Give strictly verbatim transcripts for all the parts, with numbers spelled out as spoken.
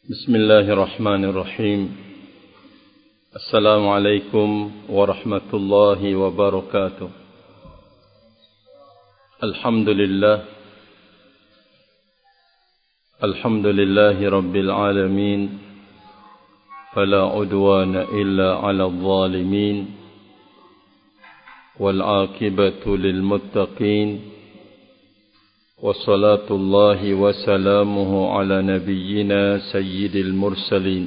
بسم الله الرحمن الرحيم السلام عليكم ورحمة الله وبركاته الحمد لله الحمد لله رب العالمين فلا عدوان إلا على الظالمين والعاقبة للمتقين وصلاة الله وسلامه على نبينا سيد المرسلين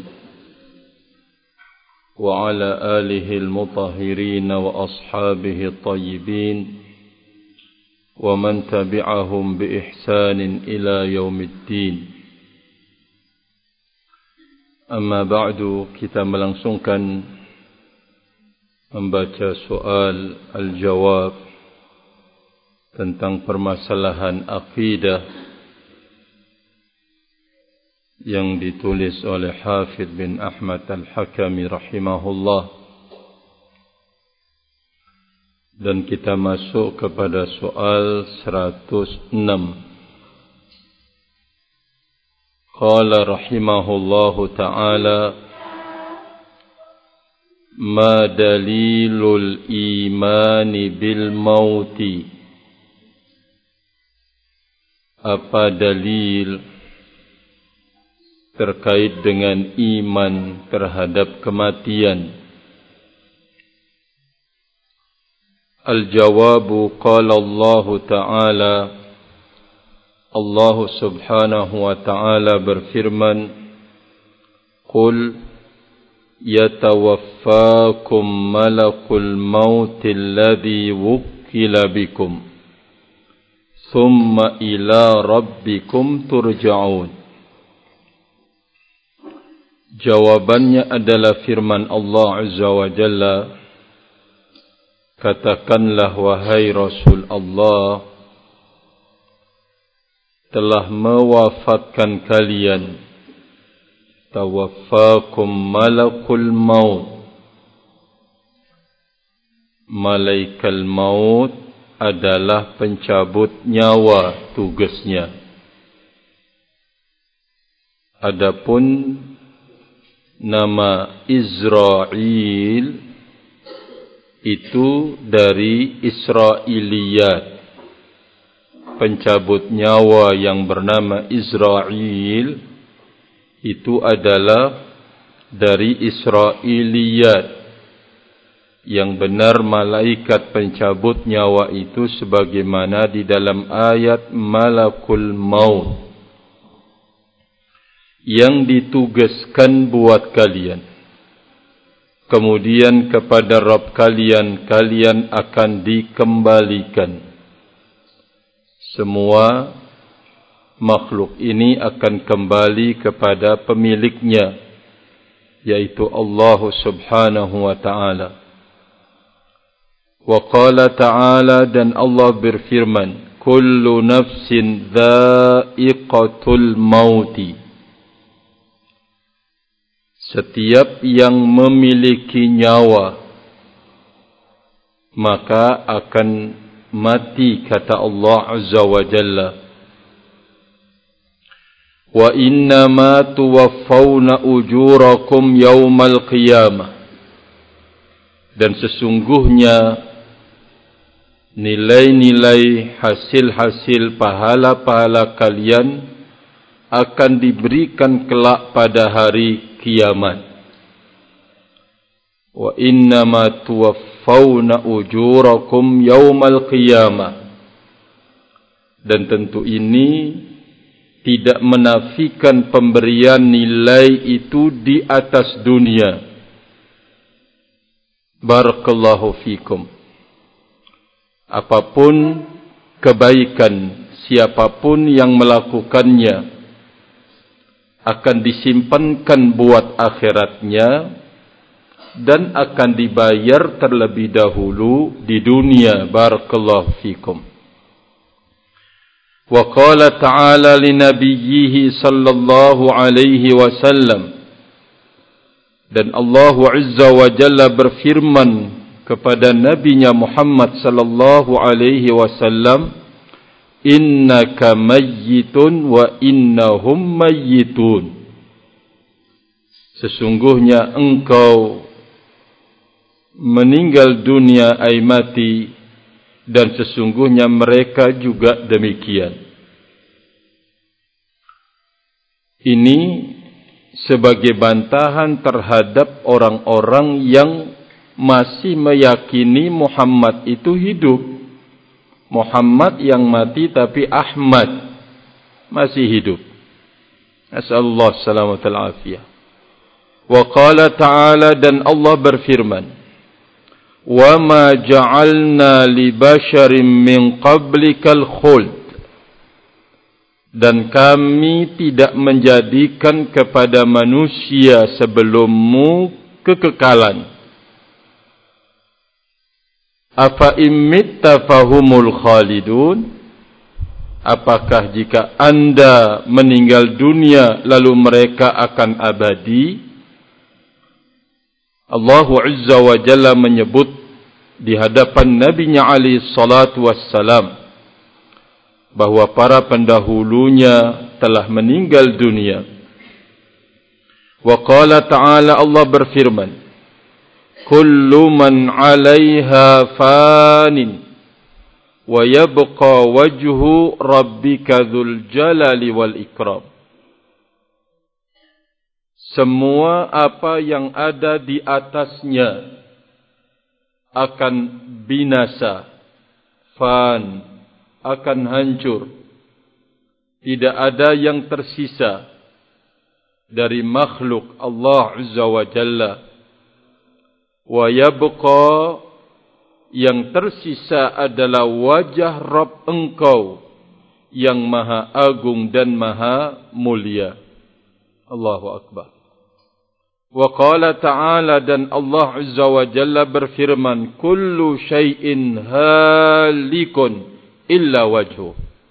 وعلى آله المطهرين وأصحابه الطيبين ومن تبعهم بإحسان إلى يوم الدين. أما بعد, kita melangsungkan membaca soal al-jawab tentang permasalahan akidah yang ditulis oleh Hafidh bin Ahmad Al-Hakami rahimahullah, dan kita masuk kepada soal seratus enam. Qala rahimahullahu ta'ala, ma dalilul imani bil mauti, apa dalil terkait dengan iman terhadap kematian? Al-jawabu, qala Allah Ta'ala, Allah subhanahu wa ta'ala berfirman, Qul yatawaffakum malakul mauti alladhi wukkila bikum Thumma ila rabbikum turja'un. Jawabannya adalah firman Allah Azza wa Jalla, katakanlah wahai Rasul Allah, telah mewafatkan kalian, tawaffakum malakul maut, malaikal maut adalah pencabut nyawa tugasnya. Adapun nama Israil itu dari Israiliyat. Pencabut nyawa yang bernama Israil itu adalah dari Israiliyat. Yang benar malaikat pencabut nyawa itu sebagaimana di dalam ayat malakul maut, yang ditugaskan buat kalian. Kemudian kepada Rabb kalian, kalian akan dikembalikan. Semua makhluk ini akan kembali kepada pemiliknya, yaitu Allah subhanahu wa ta'ala. Wa qala ta'ala, dan Allah berfirman, kullu nafsin dha'iqatul mauti, setiap yang memiliki nyawa maka akan mati, kata Allah Azza wa Jalla. Wa innama tuwaffawna ujurakum yawmal qiyamah, dan sesungguhnya nilai-nilai hasil-hasil pahala-pahala kalian akan diberikan kelak pada hari kiamat. Wa innama tuwaffawna ujurakum yawmal qiyamah, dan tentu ini tidak menafikan pemberian nilai itu di atas dunia. Barakallahu fikum. Apapun kebaikan siapapun yang melakukannya akan disimpankan buat akhiratnya dan akan dibayar terlebih dahulu di dunia. Barakallahu fikum. Wa qala ta'ala li nabiyhi sallallahu alaihi wasallam, dan Allah Azza wa Jalla berfirman kepada nabinya Muhammad sallallahu alaihi wasallam, innaka mayyitun wa innahum mayyitun. sesungguhnya engkau meninggal dunia ay mati, dan sesungguhnya mereka juga demikian. Ini sebagai bantahan terhadap orang-orang yang masih meyakini Muhammad itu hidup. Muhammad yang mati tapi Ahmad masih hidup. Nasallallahu salamatal afiyah. Wa qala ta'ala, dan Allah berfirman, wa ma ja'alna li basharin min qablikal khuld, dan kami tidak menjadikan kepada manusia sebelummu kekekalan. Afa immitta fahumul khalidun, apakah jika anda meninggal dunia lalu mereka akan abadi? Allah Azza wa Jalla menyebut di hadapan Nabi-Nya alaihi salatu wassalam bahwa para pendahulunya telah meninggal dunia. Wa qala ta'ala, Allah berfirman, kullu man 'alaiha fanin wa yabqa wajhu rabbika dzul jalali wal ikram. Semua apa yang ada di atasnya akan binasa, fan, akan hancur. Tidak ada yang tersisa dari makhluk Allah Azza wa Jalla. Wa yabqa, yang tersisa adalah wajah Rabb engkau yang maha agung dan maha mulia. Allahu Akbar. Wa qala ta'ala, dan Allah Azza wa Jalla berfirman, kullu syai'in halikun illa wajhu.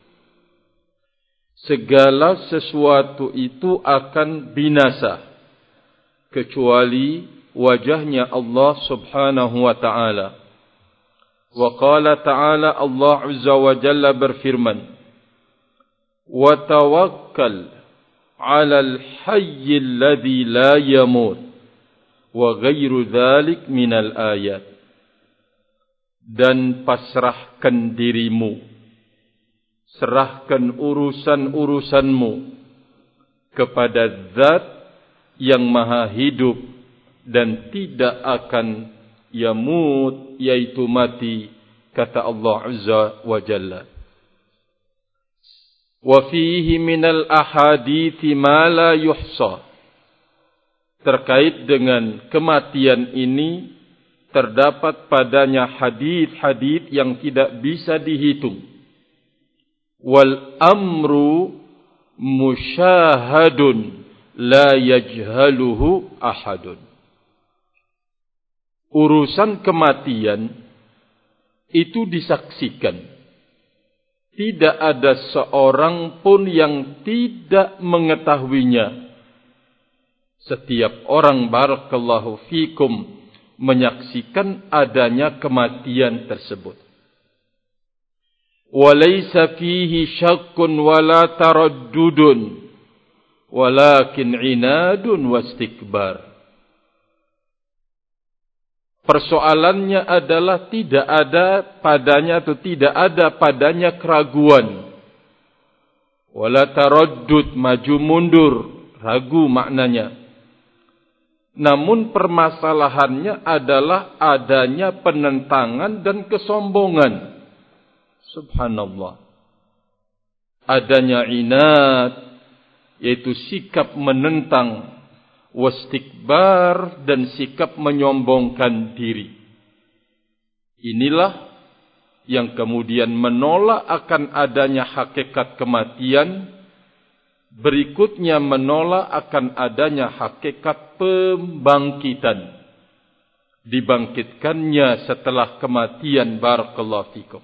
Segala sesuatu itu akan binasa kecuali wajahnya Allah Subhanahu wa ta'ala. Wa qala ta'ala, Allah Azza wa Jalla berfirman, wa tawakkal 'alal hayyil ladzi la yamut wa ghairu dzalik minal ayat, dan pasrahkan dirimu, serahkan urusan-urusanmu kepada Zat yang maha hidup dan tidak akan yamut, yaitu mati, kata Allah Azza wa Jalla. Wa fihi minal ahadithi ma la yuhsa. Terkait dengan kematian ini terdapat padanya hadith-hadith yang tidak bisa dihitung. Wal amru musyahadun la yajhaluhu ahadun. Urusan kematian itu disaksikan. Tidak ada seorang pun yang tidak mengetahuinya. Setiap orang, barakallahu fikum, menyaksikan adanya kematian tersebut. Walaysa fihi syakkun wala taraddudun, walakin inadun wastikbar. Persoalannya adalah tidak ada padanya atau tidak ada padanya keraguan. Wala taraddud, maju mundur, ragu maknanya. Namun permasalahannya adalah adanya penentangan dan kesombongan. Subhanallah. Adanya inat, yaitu sikap menentang, wastikbar, dan sikap menyombongkan diri. Inilah yang kemudian menolak akan adanya hakikat kematian, berikutnya menolak akan adanya hakikat pembangkitan, dibangkitkannya setelah kematian, barakallahu fikum.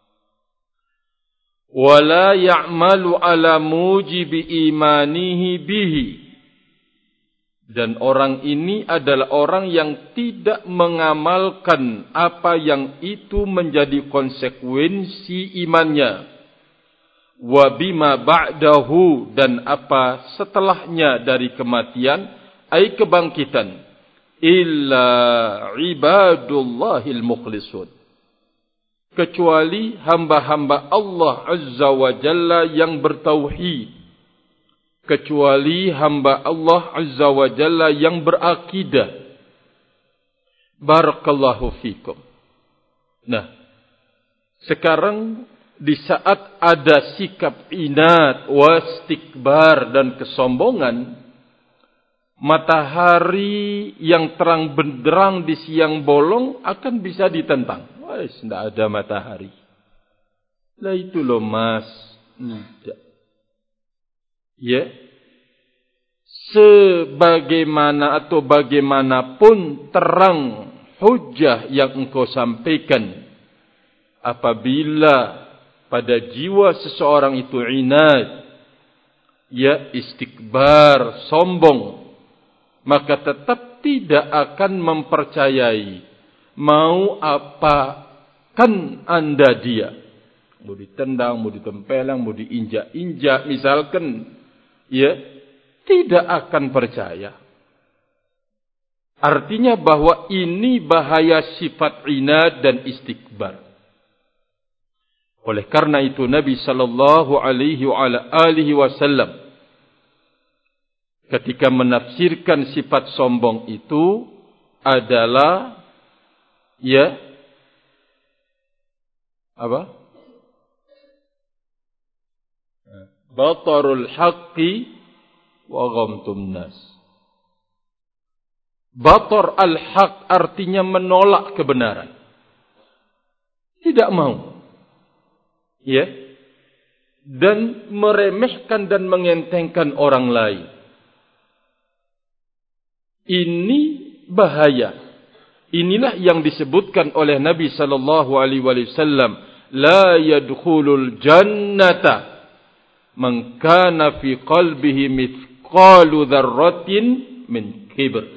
Wala ya'malu ala mujibi imanihi bihi. Dan orang ini adalah orang yang tidak mengamalkan apa yang itu menjadi konsekuensi imannya. Wa bima ba'dahu, dan apa setelahnya dari kematian, ay kebangkitan, illa ibadullahil mukhlisun, kecuali hamba-hamba Allah Azza wa Jalla yang bertauhid, kecuali hamba Allah Azza wa Jalla yang berakidah. Barakallahu fikum. Nah, sekarang di saat ada sikap inat, wastikbar dan kesombongan, matahari yang terang benderang di siang bolong akan bisa ditentang. Wah, tidak ada matahari. Lah itu loh mas. Tidak. Ya. Sebagaimana atau bagaimanapun terang hujah yang engkau sampaikan, apabila pada jiwa seseorang itu inat, ya, istikbar, sombong, maka tetap tidak akan mempercayai. Mau apakan anda dia, mau ditendang, mau ditempelang, mau diinjak-injak misalkan, ya, tidak akan percaya. Artinya bahwa ini bahaya sifat inad dan istikbar. Oleh karena itu Nabi sallallahu alaihi wasallam ketika menafsirkan sifat sombong itu adalah, ya, apa? Batarul haqqi wa ghamtun nas. Batar al-haq artinya menolak kebenaran. Tidak mau. Ya. Dan meremehkan dan mengentengkan orang lain. Ini bahaya. Inilah yang disebutkan oleh Nabi sallallahu alaihi wasallam, la yadkhulul jannata man kana fi qalbihi mithqalu dzarratin min kibr.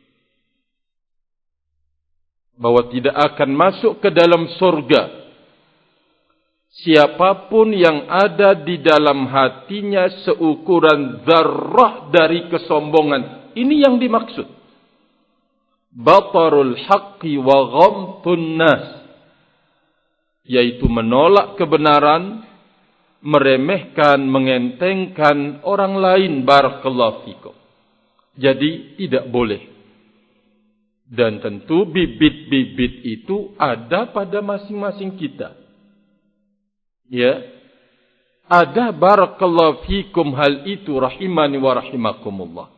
Bahwa tidak akan masuk ke dalam surga siapapun yang ada di dalam hatinya seukuran zarrah dari kesombongan. Ini yang dimaksud. Batarul haqqi wa ghamtun nas, yaitu menolak kebenaran, meremehkan, mengentengkan orang lain. Barakallahu fikum. Jadi tidak boleh. Dan tentu bibit-bibit itu ada pada masing-masing kita. Ya. Ada barakallahu fikum hal itu, rahimani wa rahimakumullah.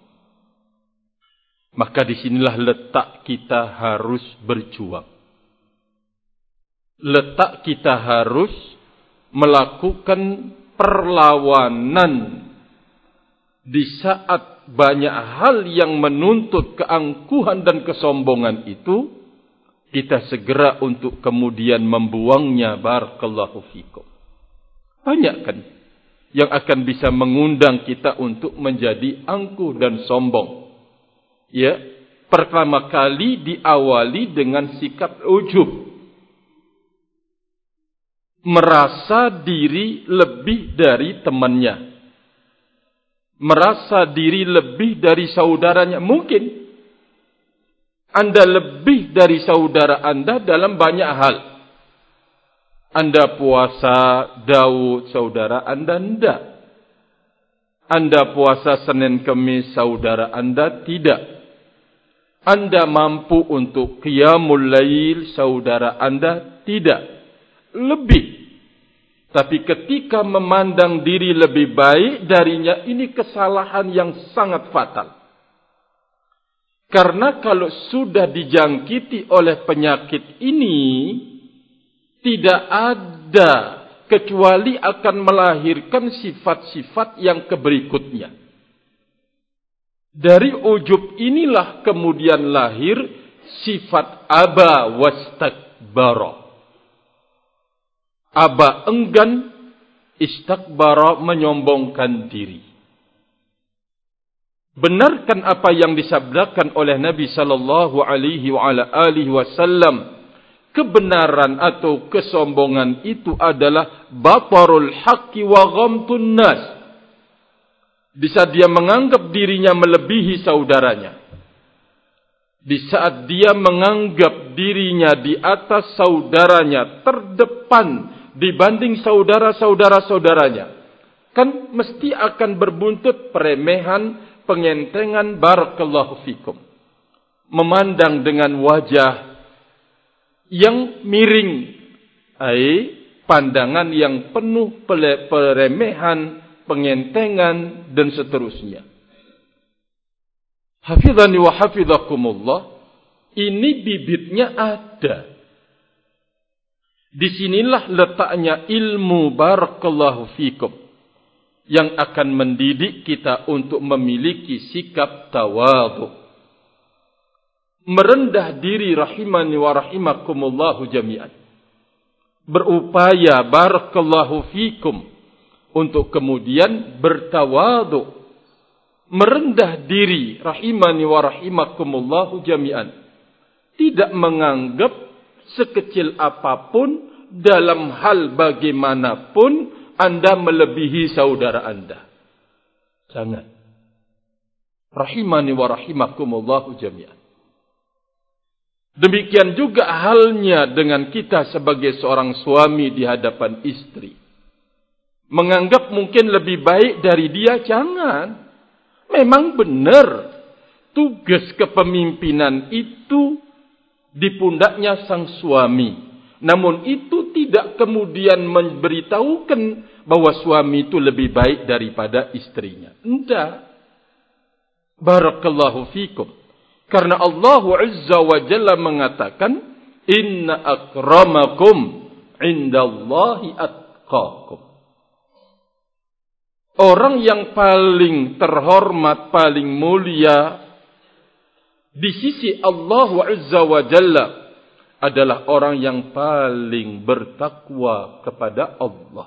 Maka disinilah letak kita harus berjuang. Letak kita harus melakukan perlawanan di saat banyak hal yang menuntut keangkuhan dan kesombongan itu, kita segera untuk kemudian membuangnya. Barakallahu fikum. Banyak kan yang akan bisa mengundang kita untuk menjadi angkuh dan sombong. Ya, pertama kali diawali dengan sikap ujub. Merasa diri lebih dari temannya. Merasa diri lebih dari saudaranya. Mungkin anda lebih dari saudara anda dalam banyak hal. Anda puasa Daud, saudara anda tidak. Anda puasa Senin Kemis, saudara anda tidak. Anda mampu untuk qiyamul lail, saudara anda tidak. Lebih. Tapi ketika memandang diri lebih baik darinya, ini kesalahan yang sangat fatal. Karena kalau sudah dijangkiti oleh penyakit ini, tidak ada kecuali akan melahirkan sifat-sifat yang keberikutnya. Dari ujub inilah kemudian lahir sifat aba wastakbara. Aba enggan, istakbara menyombongkan diri. Benarkan apa yang disabdakan oleh Nabi sallallahu alaihi wasallam. Kebenaran atau kesombongan itu adalah batarul haqqi wa ghamtun nas. Di saat dia menganggap dirinya melebihi saudaranya. Di saat dia menganggap dirinya di atas saudaranya, terdepan dibanding saudara-saudara-saudaranya, kan mesti akan berbuntut peremehan, pengentengan, barakallahu fikum. Memandang dengan wajah yang miring, ai pandangan yang penuh peremehan, pengentengan dan seterusnya. Hafizani wa hafizakumullah, ini bibitnya ada. Disinilah letaknya ilmu barakallahu fikum yang akan mendidik kita untuk memiliki sikap tawadhu. Merendah diri rahimani wa rahimakumullahu jami'an. Berupaya barakallahu fikum untuk kemudian bertawadhu. Merendah diri rahimani wa rahimakumullahu jami'an. Tidak menganggap sekecil apapun dalam hal bagaimanapun Anda melebihi saudara Anda. Jangan. Rahimani wa rahimakumullahu jami'an. Demikian juga halnya dengan kita sebagai seorang suami di hadapan istri. Menganggap mungkin lebih baik dari dia, jangan. Memang benar, tugas kepemimpinan itu di pundaknya sang suami. Namun itu tidak kemudian memberitahukan bahwa suami itu lebih baik daripada istrinya. Tidak. Barakallahu fikum. Karena Allah Azza wa Jalla mengatakan, Inna akramakum indallahi atqakum. Orang yang paling terhormat, paling mulia di sisi Allah Azza wa Jalla adalah orang yang paling bertakwa kepada Allah.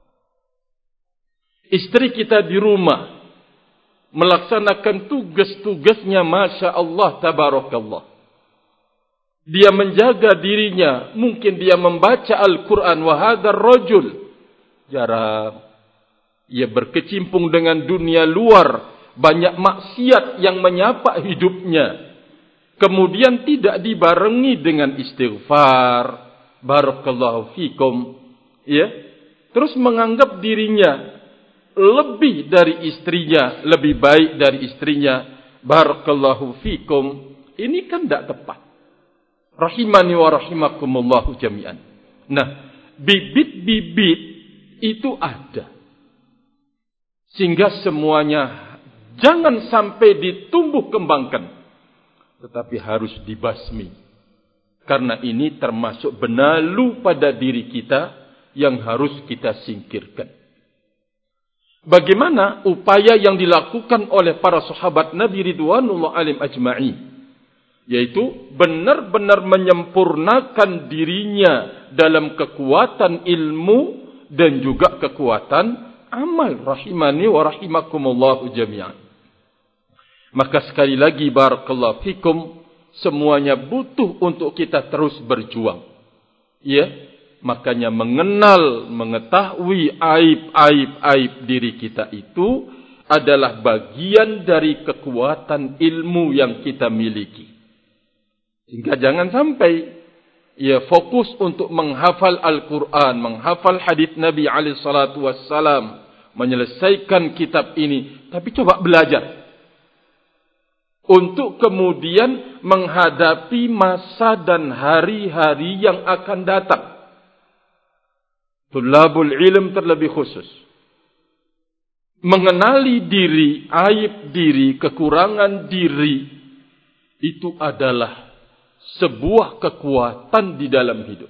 Istri kita di rumah melaksanakan tugas-tugasnya, Masya Allah, Tabarakallah. Dia menjaga dirinya, mungkin dia membaca Al-Quran, wa hadzal rajul jarang. Ia berkecimpung dengan dunia luar, banyak maksiat yang menyapa hidupnya. Kemudian tidak dibarengi dengan istighfar, barakallahu fikum, ya. Terus menganggap dirinya lebih dari istrinya, lebih baik dari istrinya, barakallahu fikum. Ini kan tidak tepat. Rahimani wa rahimakumullahu jami'an. Nah, bibit-bibit itu ada. Sehingga semuanya jangan sampai ditumbuh kembangkan, tetapi harus dibasmi. Karena ini termasuk benalu pada diri kita yang harus kita singkirkan. Bagaimana upaya yang dilakukan oleh para sahabat Nabi Ridwanullah alaihim ajma'in, yaitu benar-benar menyempurnakan dirinya dalam kekuatan ilmu dan juga kekuatan amal, rahimani wa rahimakumullahu jami'an. Maka sekali lagi barakallahu fikum, semuanya butuh untuk kita terus berjuang. Ya, makanya mengenal, mengetahui aib-aib-aib diri kita itu adalah bagian dari kekuatan ilmu yang kita miliki. Sehingga jangan sampai ya fokus untuk menghafal Al-Quran, menghafal hadits Nabi alaihi salatu wassalam, menyelesaikan kitab ini, tapi coba belajar untuk kemudian menghadapi masa dan hari-hari yang akan datang. Tulabul ilm terlebih khusus. Mengenali diri, aib diri, kekurangan diri, itu adalah sebuah kekuatan di dalam hidup.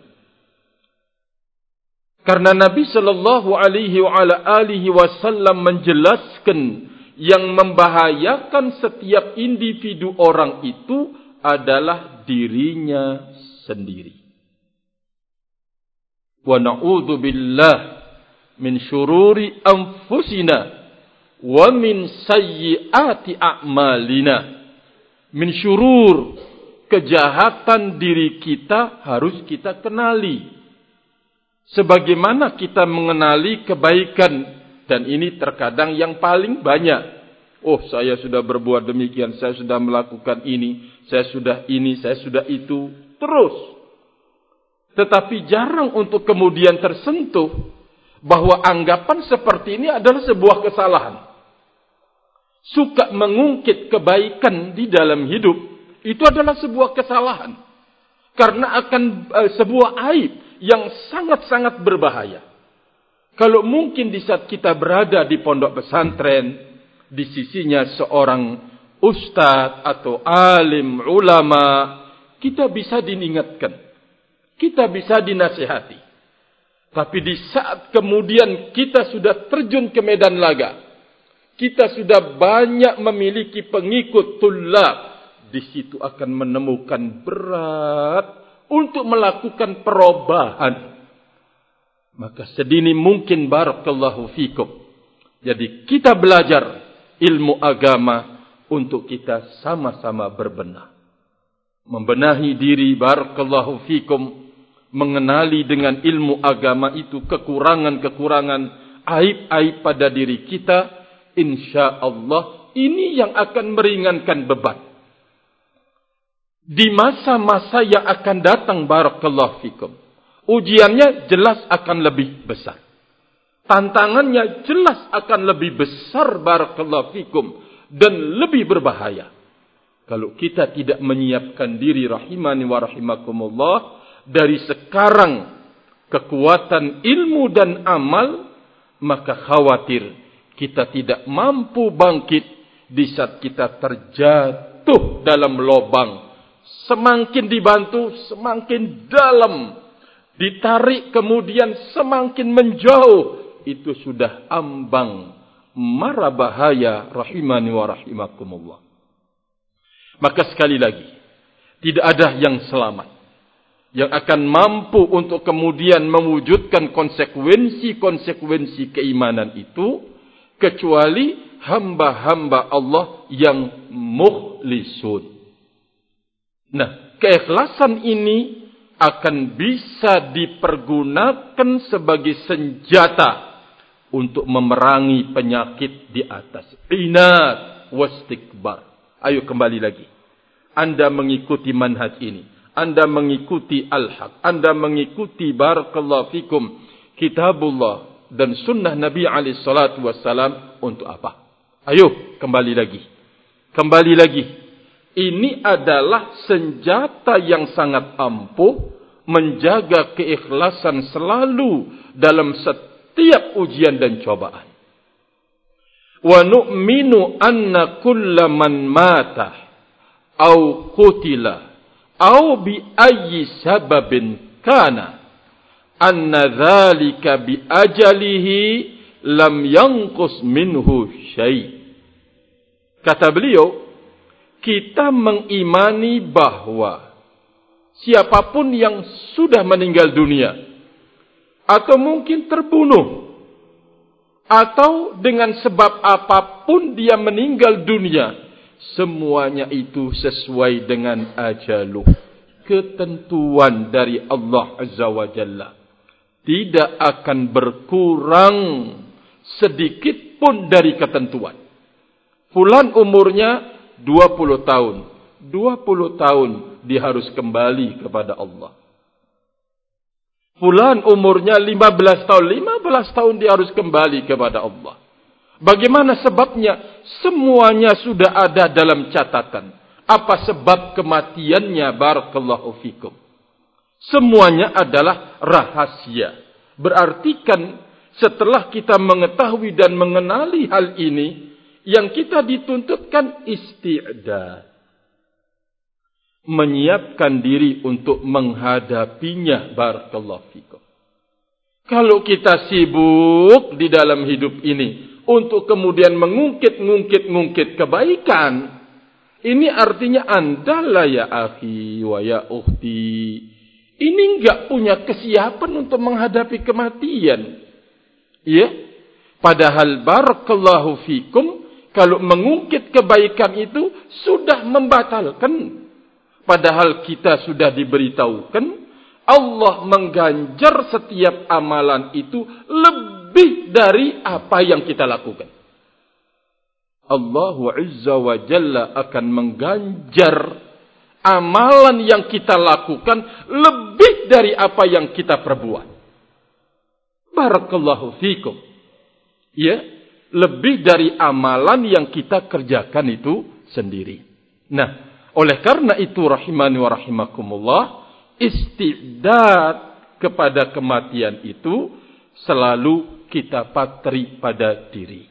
Karena Nabi sallallahu alaihi wasallam menjelaskan yang membahayakan setiap individu orang itu adalah dirinya sendiri. Wa na'udzu billah min syururi anfusina wa min sayyiati a'malina. Min syurur, kejahatan diri kita harus kita kenali. Sebagaimana kita mengenali kebaikan Dan ini terkadang yang paling banyak. Oh, saya sudah berbuat demikian, saya sudah melakukan ini, saya sudah ini, saya sudah itu. Terus. Tetapi jarang untuk kemudian tersentuh bahwa anggapan seperti ini adalah sebuah kesalahan. Suka mengungkit kebaikan di dalam hidup, itu adalah sebuah kesalahan. Karena akan uh, sebuah aib yang sangat-sangat berbahaya. Kalau mungkin di saat kita berada di pondok pesantren, di sisinya seorang ustadz atau alim, ulama, kita bisa diingatkan. Kita bisa dinasihati. Tapi di saat kemudian kita sudah terjun ke medan laga, kita sudah banyak memiliki pengikut tulab, di situ akan menemukan berat untuk melakukan perubahan. Maka sedini mungkin barakallahu fikum. Jadi kita belajar ilmu agama untuk kita sama-sama berbenah. Membenahi diri barakallahu fikum. Mengenali dengan ilmu agama itu kekurangan-kekurangan, aib-aib pada diri kita. Insya Allah ini yang akan meringankan beban. Di masa-masa yang akan datang barakallahu fikum, ujiannya jelas akan lebih besar. Tantangannya jelas akan lebih besar barakallahu fikum dan lebih berbahaya. Kalau kita tidak menyiapkan diri rahimani wa rahimakumullah dari sekarang kekuatan ilmu dan amal, maka khawatir kita tidak mampu bangkit di saat kita terjatuh dalam lubang. Semakin dibantu, semakin dalam. Ditarik kemudian semakin menjauh. Itu sudah ambang mara bahaya rahimani wa rahimakumullah. Maka sekali lagi, tidak ada yang selamat, yang akan mampu untuk kemudian mewujudkan konsekuensi-konsekuensi keimanan itu, kecuali hamba-hamba Allah yang mukhlisun. Nah, keikhlasan ini akan bisa dipergunakan sebagai senjata untuk memerangi penyakit di atas. Inat wastikbar. Ayo kembali lagi. Anda mengikuti manhaj ini. Anda mengikuti al-haq. Anda mengikuti barakallahu fikum kitabullah dan sunnah Nabi alaihi salatu wassalam untuk apa? Ayo kembali lagi. Kembali lagi. Ini adalah senjata yang sangat ampuh menjaga keikhlasan selalu dalam setiap ujian dan cobaan. Wa nu'minu anna kulla man mata au qutila au bi ayyi sababin kana anna dzalika bi ajalihi lam yanqus minhu syai'. Kata beliau, kita mengimani bahwa siapapun yang sudah meninggal dunia, atau mungkin terbunuh, atau dengan sebab apapun dia meninggal dunia, semuanya itu sesuai dengan ajaluh, ketentuan dari Allah Azza wa Jalla. Tidak akan berkurang sedikit pun dari ketentuan. Fulan umurnya dua puluh tahun. dua puluh tahun dia harus kembali kepada Allah. Fulan umurnya lima belas tahun. lima belas tahun dia harus kembali kepada Allah. Bagaimana sebabnya? Semuanya sudah ada dalam catatan. Apa sebab kematiannya? Barakallahu fikum. Semuanya adalah rahasia. Berarti kan setelah kita mengetahui dan mengenali hal ini, yang kita dituntutkan isti'dad. Menyiapkan diri untuk menghadapinya. Barakallahu fikum. Kalau kita sibuk di dalam hidup ini untuk kemudian mengungkit-ngungkit-ngungkit kebaikan, ini artinya anda lah ya akhi wa ya ukhti, ini enggak punya kesiapan untuk menghadapi kematian. Ya? Padahal barakallahu fikum, kalau mengungkit kebaikan itu sudah membatalkan. Padahal kita sudah diberitahukan Allah mengganjar setiap amalan itu lebih dari apa yang kita lakukan. Allah Azza wa Jalla akan mengganjar amalan yang kita lakukan lebih dari apa yang kita perbuat. Barakallahu fikum. Ya, lebih dari amalan yang kita kerjakan itu sendiri. Nah, oleh karena itu rahimani wa rahimakumullah, istidad kepada kematian itu selalu kita patri pada diri.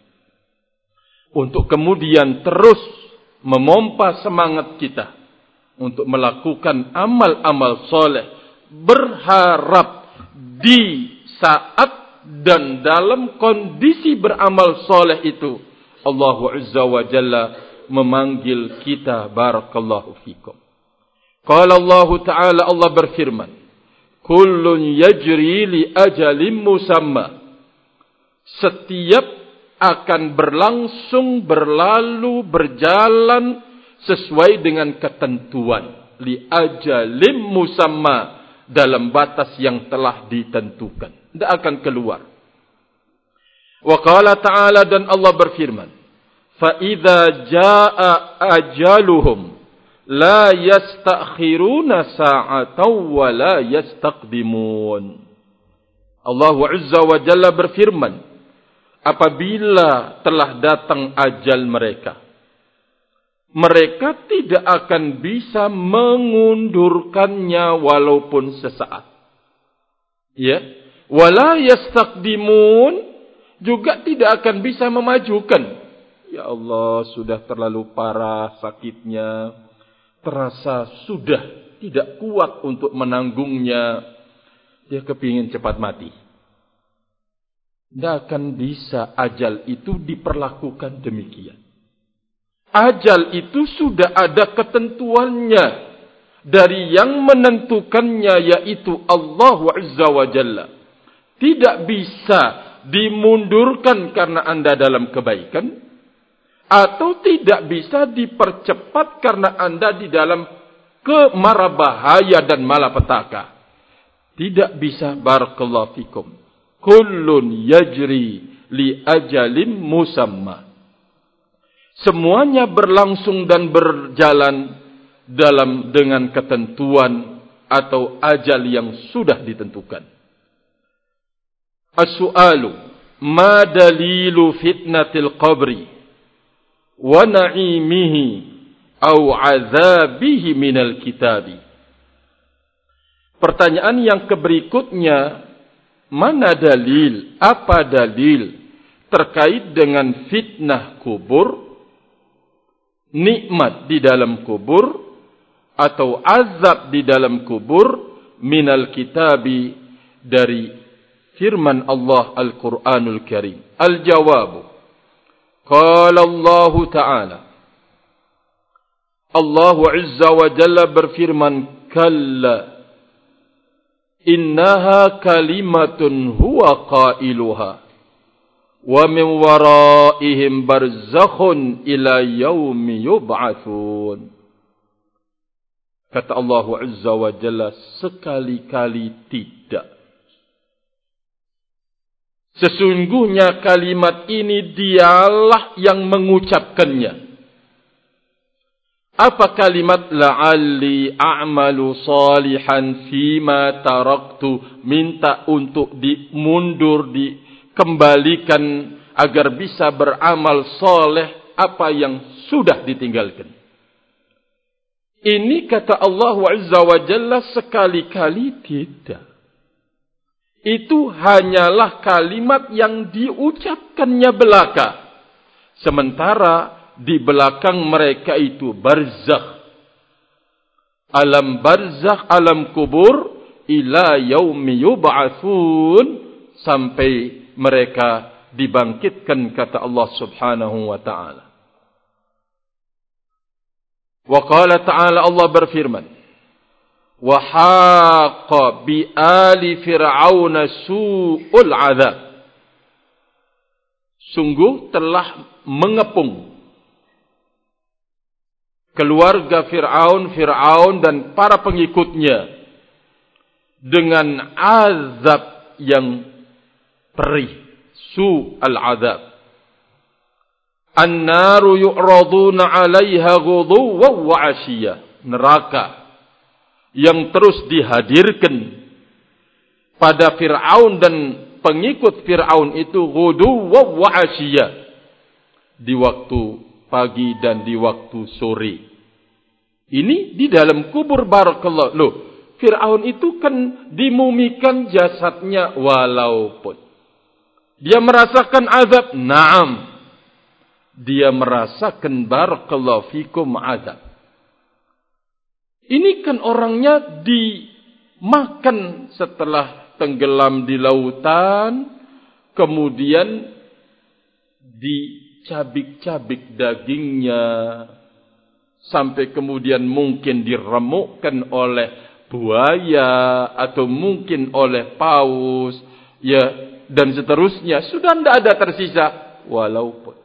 Untuk kemudian terus memompa semangat kita untuk melakukan amal-amal soleh, berharap di saat dan dalam kondisi beramal soleh itu Allah Azza wa Jalla memanggil kita. Barakallahu fikum. Qala Allah Ta'ala, Allah berfirman, kullun yajri li ajalin musamma. Setiap akan berlangsung, berlalu, berjalan sesuai dengan ketentuan. Li ajalim musamma, dalam batas yang telah ditentukan. Tidak akan keluar. Wa qala ta'ala, dan Allah berfirman, fa idza jaa ajaluhum la yastakhiruna sa'atan wa la yastaqdimun. Allah Azza wa Jalla berfirman, apabila telah datang ajal mereka, mereka tidak akan bisa mengundurkannya walaupun sesaat. Ya, wala yastaqdimun, juga tidak akan bisa memajukan. Ya Allah, sudah terlalu parah sakitnya, terasa sudah tidak kuat untuk menanggungnya, dia kepingin cepat mati. Tidak akan bisa ajal itu diperlakukan demikian. Ajal itu sudah ada ketentuannya dari yang menentukannya, yaitu Allah Azza wa Jalla. Tidak bisa dimundurkan karena Anda dalam kebaikan, atau tidak bisa dipercepat karena Anda di dalam kemara bahaya dan malapetaka. Tidak bisa. Barakallahu fikum. Kullun yajri li ajalim musamma. Semuanya berlangsung dan berjalan dalam dengan ketentuan atau ajal yang sudah ditentukan. As-su'alu, ma dalilu fitnatil qabri wa na'imihi au azabihi minal kitabi. Pertanyaan yang berikutnya, mana dalil, apa dalil terkait dengan fitnah kubur, nikmat di dalam kubur, atau azab di dalam kubur, minal kitabi, dari firman Allah Al-Quranul Karim. Al-jawabu, qala Allah Ta'ala, Allah Azza wa Jalla berfirman, kalla innaha kalimatun huwa qailuha wa min waraihim barzakhun ila yaumi yub'atsun. Kata Allah Azza wa Jalla, sekali-kali tidak. Sesungguhnya kalimat ini dialah yang mengucapkannya. Apa kalimat? La'alli a'malu salihan fima taraktu. Minta untuk dimundur, dikembalikan agar bisa beramal soleh apa yang sudah ditinggalkan. Ini kata Allah Azza wa Jalla, sekali-kali tidak. Itu hanyalah kalimat yang diucapkannya belaka. Sementara di belakang mereka itu barzakh, alam barzakh, alam kubur, ila yaumi yub'atsun, sampai mereka dibangkitkan, kata Allah Subhanahu wa ta'ala. Wa qala ta'ala, Allah berfirman, wa haqa bi ali fir'auna su'ul azab. Sungguh telah mengepung keluarga Fir'aun, Fir'aun dan para pengikutnya dengan azab yang perih, su'al azab. An-naru yu'raduna 'alaiha ghuduwwan wa 'ashiyya. Neraka yang terus dihadirkan pada Fir'aun dan pengikut Fir'aun itu ghuduwwan wa 'ashiyya, di waktu pagi dan di waktu sore. Ini di dalam kubur, barakallah. Loh, Fir'aun itu kan dimumikan jasadnya, walaupun dia merasakan azab. Naam, dia merasakan, barakallahu fikum, azab. Ini kan orangnya dimakan setelah tenggelam di lautan, kemudian dicabik-cabik dagingnya, sampai kemudian mungkin diremukkan oleh buaya atau mungkin oleh paus, ya, dan seterusnya. Sudah tidak ada tersisa. Walaupun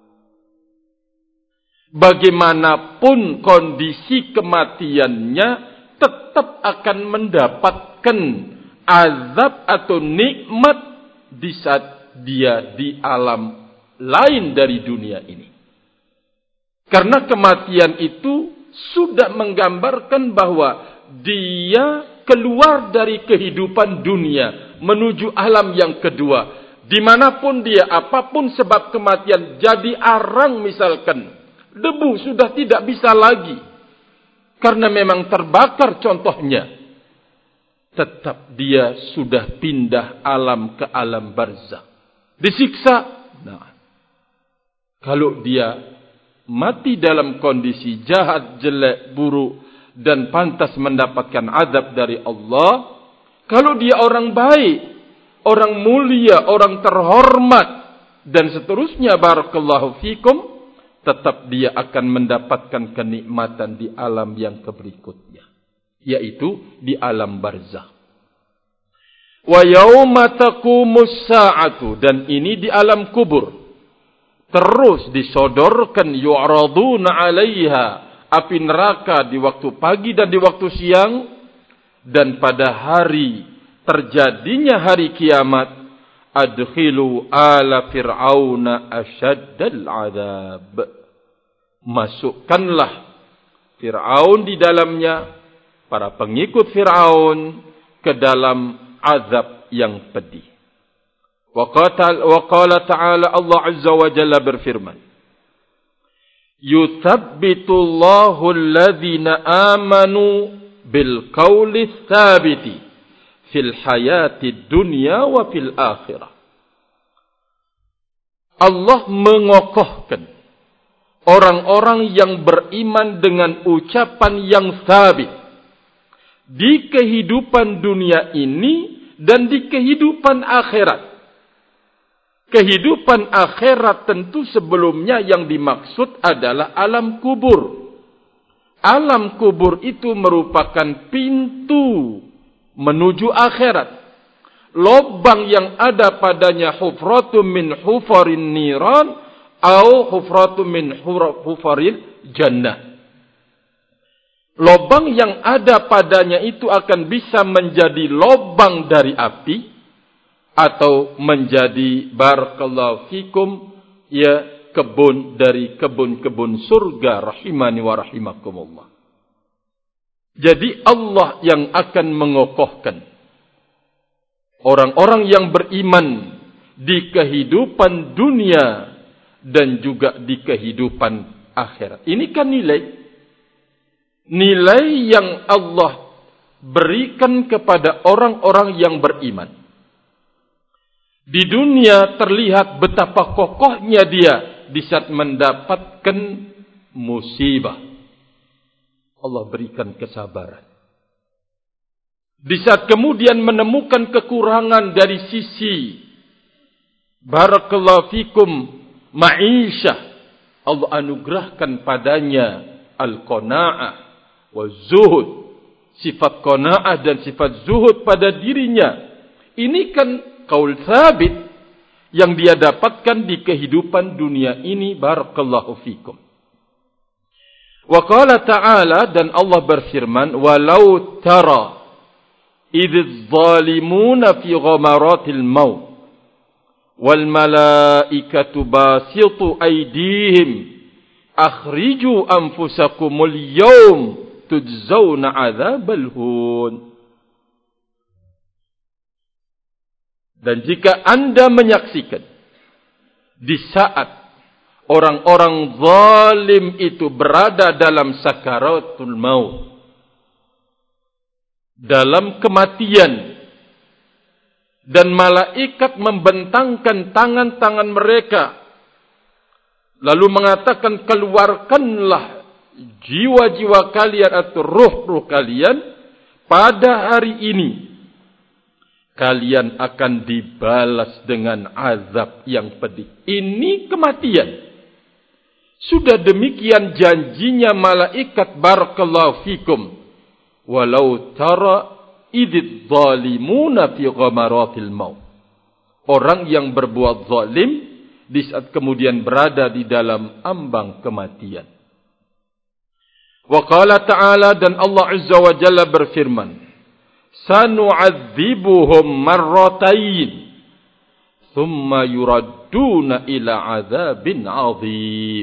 bagaimanapun kondisi kematiannya, tetap akan mendapatkan azab atau nikmat di saat dia di alam lain dari dunia ini. Karena kematian itu sudah menggambarkan bahwa dia keluar dari kehidupan dunia menuju alam yang kedua. Dimanapun dia, apapun sebab kematian, jadi arang misalkan, debu sudah tidak bisa lagi, karena memang terbakar contohnya, tetap dia sudah pindah alam ke alam barzakh. Disiksa. Nah, kalau dia mati dalam kondisi jahat, jelek, buruk, dan pantas mendapatkan azab dari Allah. Kalau dia orang baik, orang mulia, orang terhormat, dan seterusnya, barakallahu fikum, tetap dia akan mendapatkan kenikmatan di alam yang berikutnya, yaitu di alam barzakh. Wa yauma taqumus sa'atu, dan ini di alam kubur. Terus disodorkan yu'raduna 'alaiha, api neraka di waktu pagi dan di waktu siang, dan pada hari terjadinya hari kiamat, adkhilu ala fir'auna asyaddal azab. Masukkanlah Fir'aun di dalamnya, para pengikut Fir'aun, ke dalam azab yang pedih. Wa qala ta'ala, Allah Azza wa Jalla berfirman, yuthabbitullahu alladhina amanu bil qawli tsabiti fil hayati dunya wa fil akhirah. Allah mengokohkan orang-orang yang beriman dengan ucapan yang sabit di kehidupan dunia ini dan di kehidupan akhirat. Kehidupan akhirat tentu sebelumnya yang dimaksud adalah alam kubur. Alam kubur itu merupakan pintu menuju akhirat. Lobang yang ada padanya hufratun min hufarin niran atau hufratun min hufaril jannah. Lobang yang ada padanya itu akan bisa menjadi lobang dari api, atau menjadi, barakallahu fikum, ya, kebun dari kebun-kebun surga, rahimani wa rahimakumullah. Jadi Allah yang akan mengokohkan orang-orang yang beriman di kehidupan dunia dan juga di kehidupan akhirat. Ini kan nilai nilai yang Allah berikan kepada orang-orang yang beriman. Di dunia terlihat betapa kokohnya dia di saat mendapatkan musibah. Allah berikan kesabaran. Di saat kemudian menemukan kekurangan dari sisi, barakallahu fikum, ma'isyah, Allah anugerahkan padanya al-qana'ah wa zuhud. Sifat qana'ah dan sifat zuhud pada dirinya. Ini kan qaul sabit yang dia dapatkan di kehidupan dunia ini, barakallahu fikum. Wa qala ta'ala, dan Allah berfirman, walau tara idz zalimuna fi ghamaratil maut wal malaikatu basitu aydihim akhriju anfusakumul yawm tujzauna adzabal hun. Dan jika Anda menyaksikan di saat orang-orang zalim itu berada dalam sakaratul maut, dalam kematian, dan malaikat membentangkan tangan-tangan mereka, lalu mengatakan, keluarkanlah jiwa-jiwa kalian atau ruh-ruh kalian pada hari ini. Kalian akan dibalas dengan azab yang pedih. Ini kematian. Sudah demikian janjinya malaikat, barakallahu fikum. Walau tara idid zalimuna fi ghamaratil maut. Orang yang berbuat zalim di saat kemudian berada di dalam ambang kematian. Wa qala ta'ala, dan Allah Azza wa Jalla berfirman, sanu'adzibuhum marratain thumma yuradduna ila adzabin 'adzim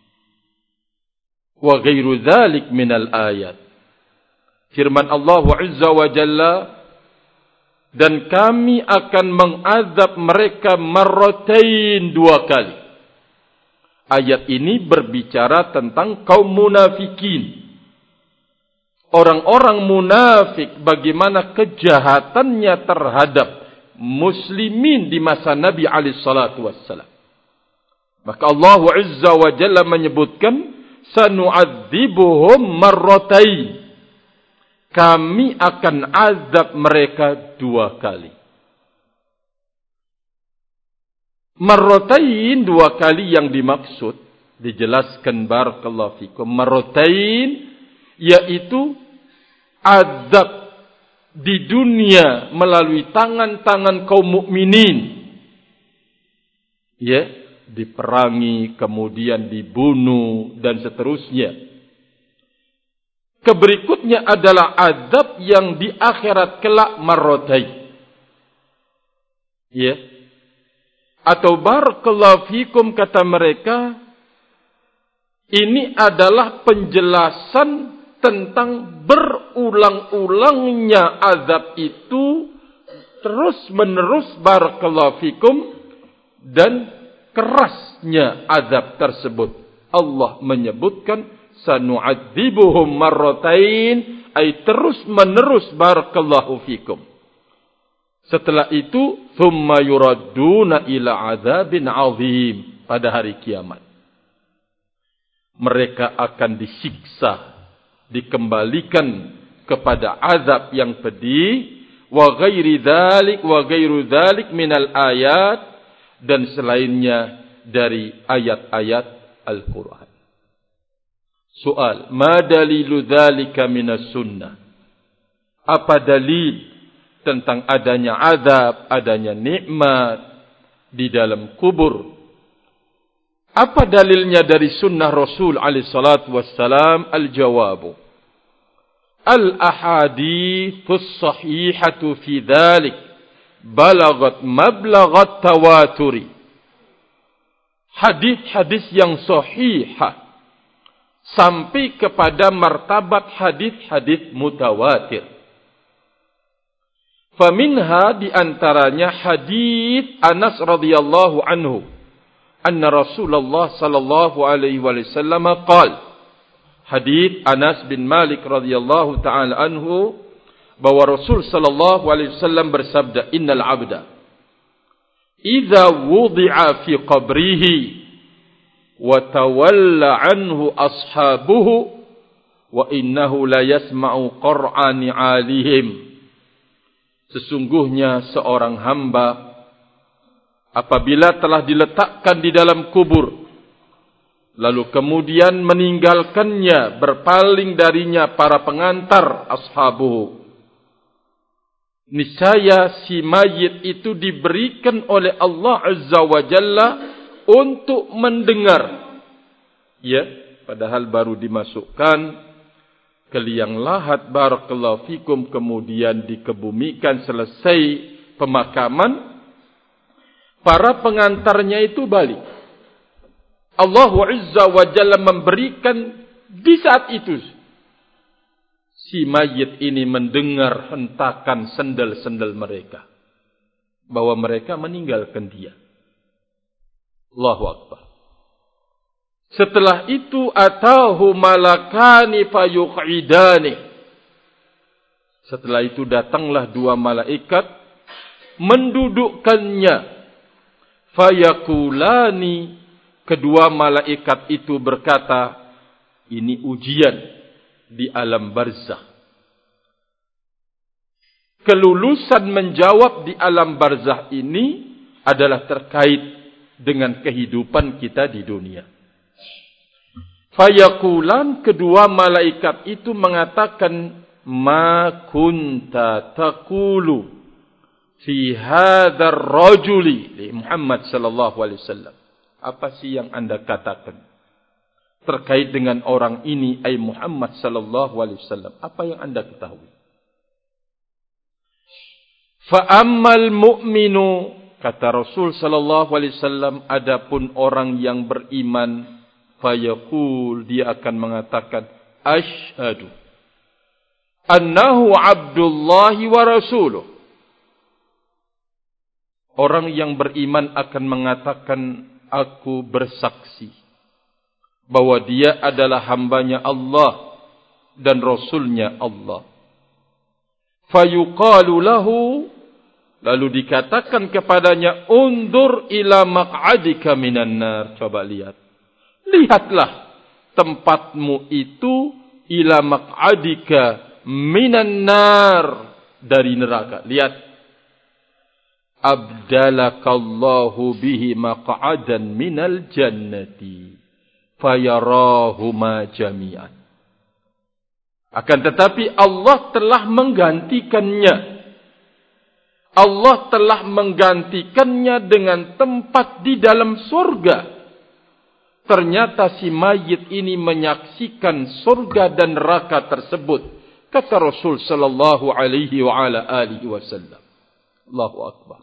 wa ghairu dzalik minal ayat. Firman Allah Azza wa Jalla, dan kami akan mengazab mereka marratain, dua kali. Ayat ini berbicara tentang kaum munafikin. Orang-orang munafik, bagaimana kejahatannya terhadap muslimin di masa Nabi alaihi salatu wassalam. Maka Allah Azza wa Jalla menyebutkan, sanu'adzibuhum marratain. Kami akan azab mereka dua kali. Marratain, dua kali yang dimaksud, dijelaskan barakallahu fikum. Marratain yaitu azab di dunia melalui tangan-tangan kaum mukminin, ya, diperangi, kemudian dibunuh dan seterusnya. Keberikutnya adalah azab yang di akhirat kelak, marratain, ya, atau barakallahu fikum, kata mereka, ini adalah penjelasan tentang berulang-ulangnya azab itu terus menerus, barakallahu fikum, dan kerasnya azab tersebut. Allah menyebutkan sanu'adzibuhum marratain, ay terus menerus, barakallahu fikum. Setelah itu, thumma yuradduna ila adzabin 'adzim, pada hari kiamat mereka akan disiksa, dikembalikan kepada azab yang pedih. Wa ghairi dzalik wa ghairu dzalik minal ayat, dan selainnya dari ayat-ayat Al-Quran. Soal, ma dalilu dzalika minas sunnah? Apa dalil tentang adanya azab, adanya nikmat di dalam kubur? Apa dalilnya dari sunnah Rasul alaihi salatu wassalam? Al-jawabu, al-ahadithus sahihatu fi dhalik balagat mablagat tawaturi. Hadis-hadis yang sahihah sampai kepada martabat hadis-hadis mutawatir. Faminha, di antaranya hadis Anas radhiyallahu anhu, anna Rasulullah sallallahu alaihi wasallam qala, hadis Anas bin Malik radhiyallahu taala anhu, bahwa Rasul sallallahu alaihi wasallam bersabda, innal abda idza wudi'a fi qabrihi wa tawalla anhu ashabuhu wa innahu la yasma'u qur'ani 'alihim. Sesungguhnya seorang hamba apabila telah diletakkan di dalam kubur, lalu kemudian meninggalkannya, berpaling darinya para pengantar ashabuhu, niscaya si mayit itu diberikan oleh Allah Azza wa Jalla untuk mendengar, ya, padahal baru dimasukkan ke liang lahat, barakallahu fikum, kemudian dikebumikan, selesai pemakaman. para pengantarnya itu balik. Allah Azza wa Jalla memberikan di saat itu si mayit ini mendengar hentakan sendal-sendal mereka, bahwa mereka meninggalkan dia. Allahu Akbar. Setelah itu atahu malakani fayuqidani. Setelah itu datanglah dua malaikat mendudukkannya. Fayakulani, kedua malaikat itu berkata, ini ujian di alam barzakh. Kelulusan menjawab di alam barzakh ini adalah terkait dengan kehidupan kita di dunia. Fayakulan, kedua malaikat itu mengatakan, ma kunta taqulu fi hadzal rajuli li Muhammad sallallahu alaihi wasallam. Apa sih yang Anda katakan terkait dengan orang ini, ai Muhammad sallallahu alaihi wasallam? Apa yang Anda ketahui? Fa ammal mu'minu, kata Rasul sallallahu alaihi wasallam, adapun orang yang beriman, fayaqul, dia akan mengatakan, asyhadu annahu abdullahi wa rasuluh. Orang yang beriman akan mengatakan, aku bersaksi bahwa dia adalah hambanya Allah dan Rasulnya Allah. Fayuqalu lahu, lalu dikatakan kepadanya, undur ila maq'adika minan nar. Coba lihat. Lihatlah tempatmu itu, ila maq'adika minan nar, dari neraka. Lihat. Abdalakallahu bihi maq'adan minal jannati fayarahuma jami'an. Akan tetapi Allah telah menggantikannya. Allah telah menggantikannya dengan tempat di dalam surga. Ternyata si mayit ini menyaksikan surga dan neraka tersebut. Kata Rasul sallallahu alaihi wa ala alihi wasallam. Allahu akbar.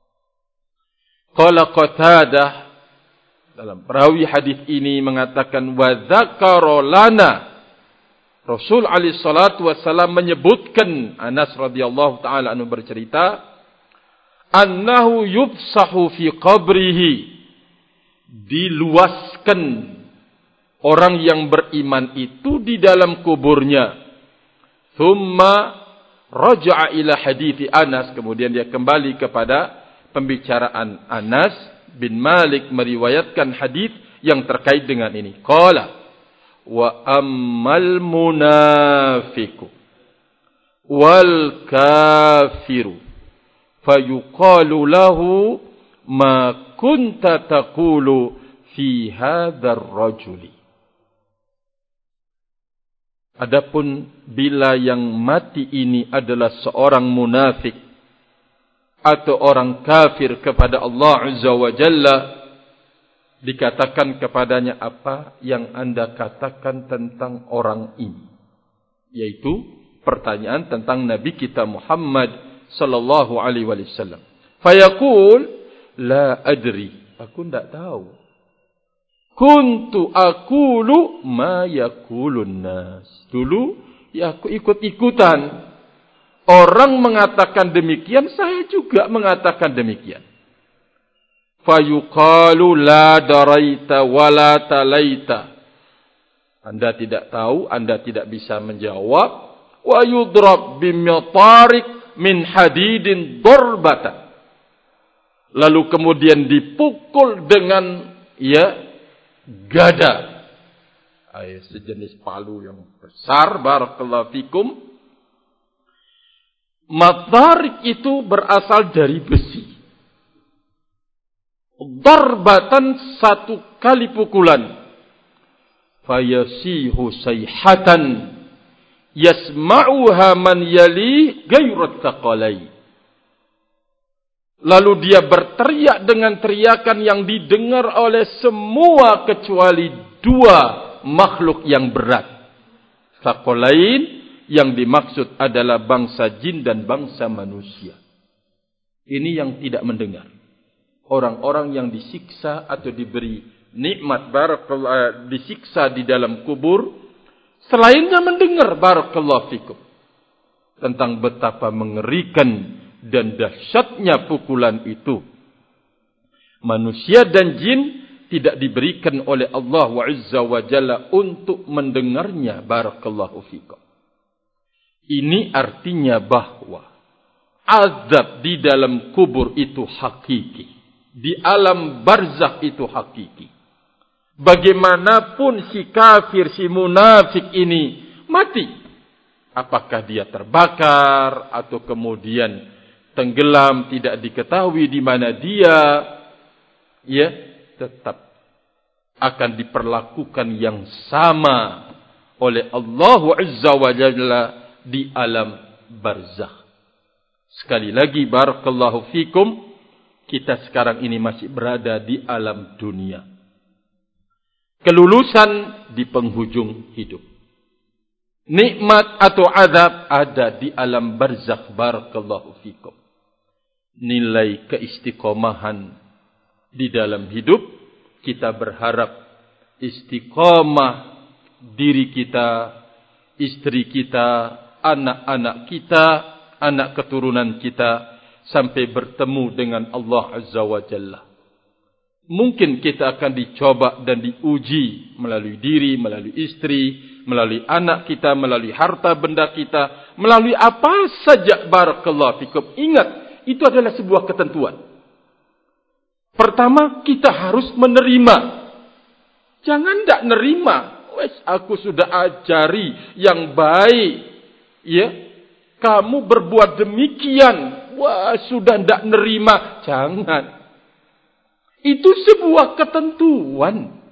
Qala Qatadah, dalam perawi hadis ini mengatakan, wa dzakara lana, Rasul alaihi salatu wasallam menyebutkan, Anas radhiyallahu taala anhu bercerita, annahu yufsahu fi qabrihi, diluaskan orang yang beriman itu di dalam kuburnya. Thumma raja'a ila hadithi Anas, kemudian dia kembali kepada pembicaraan Anas bin Malik meriwayatkan hadis yang terkait dengan ini. Qala wa ammal munafiqu wal kafiru fayuqalu lahu ma kunta taqulu fi hadzal rajuli. Adapun bila yang mati ini adalah seorang munafik atau orang kafir kepada Allah Azza wa Jalla, dikatakan kepadanya, apa yang Anda katakan tentang orang ini? Yaitu pertanyaan tentang Nabi kita Muhammad sallallahu alaihi wasallam. Fayaqul la adri, aku tidak tahu. Kuntu aqulu ma yaqulun nas. Dulu ya aku ikut-ikutan. Orang mengatakan demikian, saya juga mengatakan demikian. Fayuqalu la daraita wala talaita. Anda tidak tahu, Anda tidak bisa menjawab. Wa yudrab bimyatarik min hadidin darbatan. Lalu kemudian dipukul dengan ya gada, ay, sejenis palu yang besar. Barakallahu fikum. Matarik itu berasal dari besi. Darbatan, satu kali pukulan. Fayasihu sayhatan yasma'uha man yali ghairat thaqalai. Lalu dia berteriak dengan teriakan yang didengar oleh semua kecuali dua makhluk yang berat. Thaqalain, yang dimaksud adalah bangsa jin dan bangsa manusia. Ini yang tidak mendengar. orang-orang yang disiksa atau diberi nikmat barakallahu disiksa di dalam kubur, selainnya mendengar barakallahu fikum tentang betapa mengerikan dan dahsyatnya pukulan itu. Manusia dan jin tidak diberikan oleh Allah Azza wa Jalla untuk mendengarnya barakallahu fikum. Ini artinya bahwa azab di dalam kubur itu hakiki. Di alam barzakh itu hakiki. Bagaimanapun si kafir, si munafik ini mati. Apakah dia terbakar atau kemudian tenggelam, tidak diketahui di mana dia, ya, tetap akan diperlakukan yang sama oleh Allah Azza wa Jalla di alam barzakh. Sekali lagi barakallahu fikum, kita sekarang ini masih berada di alam dunia. Kelulusan di penghujung hidup. Nikmat atau azab ada di alam barzakh barakallahu fikum. Nilai keistiqomahan di dalam hidup, kita berharap istiqamah diri kita, istri kita, anak-anak kita, anak keturunan kita, sampai bertemu dengan Allah Azza wa Jalla. Mungkin kita akan dicoba dan diuji melalui diri, melalui istri, melalui anak kita, melalui harta benda kita, melalui apa saja barakallahu fikum. Ingat, itu adalah sebuah ketentuan. Pertama, kita harus menerima. Jangan tak nerima. Wes, aku sudah ajari yang baik. Ya, kamu berbuat demikian. Wah, sudah tidak nerima. Jangan. Itu sebuah ketentuan.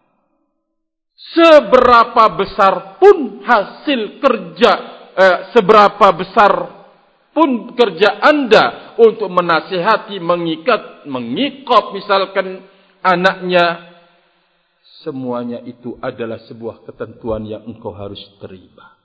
Seberapa besar pun hasil kerja, eh, seberapa besar pun kerja anda untuk menasihati, mengikat, mengikop misalkan anaknya, semuanya itu adalah sebuah ketentuan yang engkau harus terima.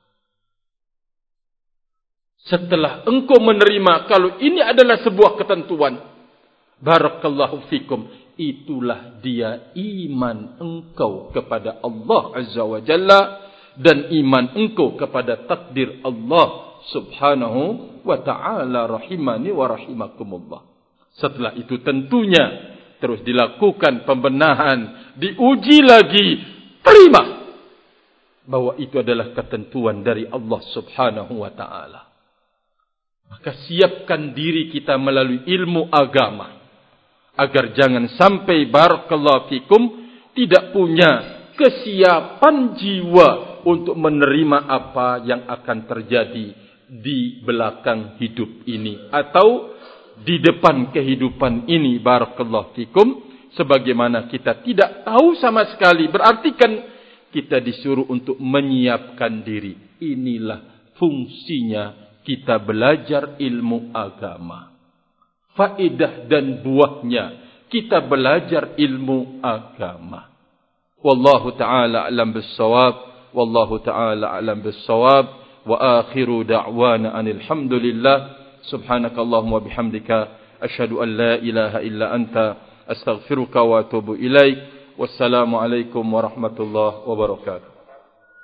Setelah engkau menerima kalau ini adalah sebuah ketentuan, barakallahu fikum, itulah dia iman engkau kepada Allah Azza wa Jalla dan iman engkau kepada takdir Allah Subhanahu wa ta'ala rahimani wa rahimakumullah. Setelah itu tentunya terus dilakukan pembenahan, diuji lagi, terima bahwa itu adalah ketentuan dari Allah Subhanahu wa ta'ala. Maka siapkan diri kita melalui ilmu agama agar jangan sampai barakallahu fikum tidak punya kesiapan jiwa untuk menerima apa yang akan terjadi di belakang hidup ini atau di depan kehidupan ini barakallahu fikum, sebagaimana kita tidak tahu sama sekali, berarti kan kita disuruh untuk menyiapkan diri. Inilah fungsinya kita belajar ilmu agama. Faedah dan buahnya kita belajar ilmu agama. Wallahu ta'ala a'lam bis-shawab. Wallahu ta'ala a'lam bis-shawab. Wa akhiru da'wana anil hamdulillah. Subhanakallahumma bihamdika asyhadu an la ilaha illa anta astaghfiruka wa atubu ilaik. Wassalamu alaikum warahmatullahi wabarakatuh.